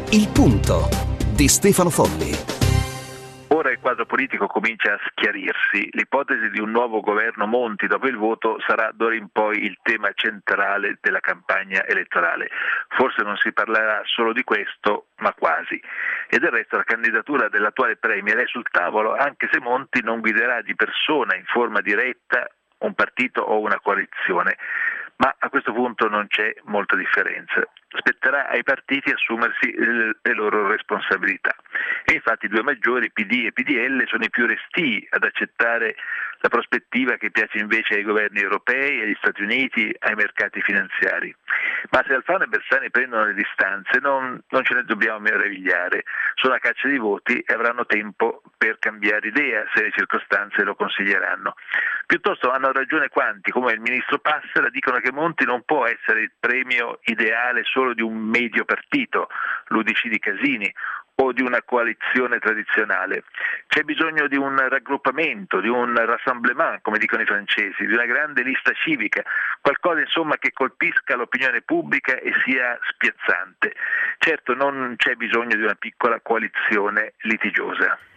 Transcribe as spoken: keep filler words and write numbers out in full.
Il punto di Stefano Folli. Ora il quadro politico comincia a schiarirsi. L'ipotesi di un nuovo governo Monti dopo il voto sarà d'ora in poi il tema centrale della campagna elettorale. Forse non si parlerà solo di questo, ma quasi. E del resto la candidatura dell'attuale premier è sul tavolo, anche se Monti non guiderà di persona in forma diretta un partito o una coalizione. Ma a questo punto non c'è molta differenza. Spetterà ai partiti assumersi le loro responsabilità. E infatti i due maggiori, P D e P D L, sono i più restii ad accettare la prospettiva che piace invece ai governi europei, agli Stati Uniti, ai mercati finanziari. Ma se Alfano e Bersani prendono le distanze non, non ce ne dobbiamo meravigliare. Sono a caccia di voti e avranno tempo per cambiare idea se le circostanze lo consiglieranno. Piuttosto hanno ragione quanti, come il ministro Passera, dicono che Monti non può essere il premio ideale solo di un medio partito, l'U D C di Casini, o di una coalizione tradizionale. C'è bisogno di un raggruppamento, di un rassemblement, come dicono i francesi, di una grande lista civica, qualcosa insomma che colpisca l'opinione pubblica e sia spiazzante. Certo non c'è bisogno di una piccola coalizione litigiosa.